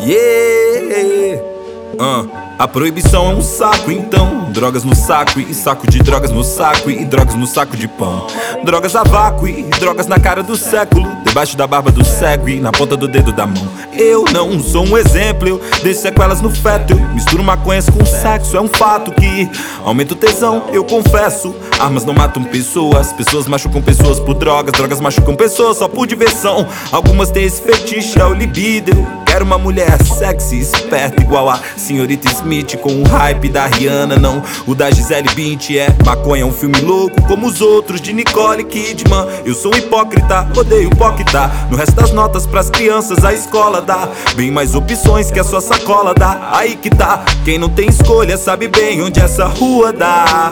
Yeah! A proibição é um saco, então drogas no saco e saco de drogas no saco e drogas no saco de pão. Drogas a vácuo e drogas na cara do século, debaixo da barba do cego e na ponta do dedo da mão. Eu não sou um exemplo, eu deixo sequelas no feto. Eu misturo maconhas com sexo, é um fato que aumenta o tesão, eu confesso. Armas não matam pessoas, pessoas machucam pessoas por drogas, drogas machucam pessoas só por diversão. Algumas têm esse fetiche, é o libido. Eu quero uma mulher sexy, esperta, igual a Senhorita Smith, com o hype da Rihanna, não o da Gisele Bündchen. É maconha, é um filme louco como os outros de Nicole Kidman. Eu sou um hipócrita, odeio hipócrita. No resto das notas pras crianças a escola dá bem mais opções que a sua sacola dá. Aí que tá, quem não tem escolha sabe bem onde essa rua dá.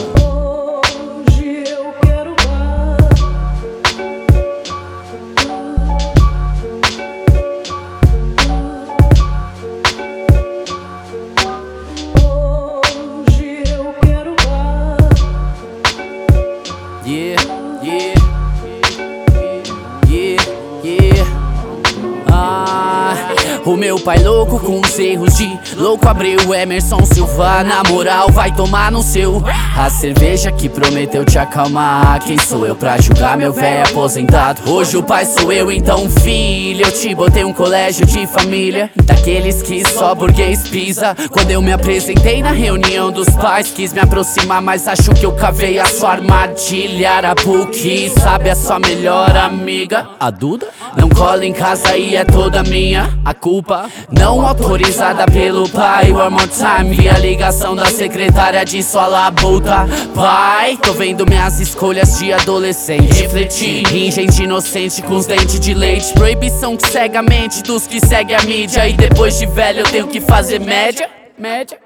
O meu pai louco com os erros de louco abriu Emerson Silva, na moral vai tomar no seu. A cerveja que prometeu te acalmar, quem sou eu pra julgar meu velho aposentado? Hoje o pai sou eu, então filho, eu te botei um colégio de família, daqueles que só burguês pisa. Quando eu me apresentei na reunião dos pais, quis me aproximar, mas acho que eu cavei a sua armadilha. Arapuque, sabe a sua melhor amiga, a Duda? Não cola em casa e é toda minha. A culpa não autorizada pelo pai. One more time, vi a ligação da secretária de sua labuta. Pai, tô vendo minhas escolhas de adolescente, refletir em gente inocente com os dentes de leite. Proibição que cega a mente dos que seguem a mídia, e depois de velho eu tenho que fazer média.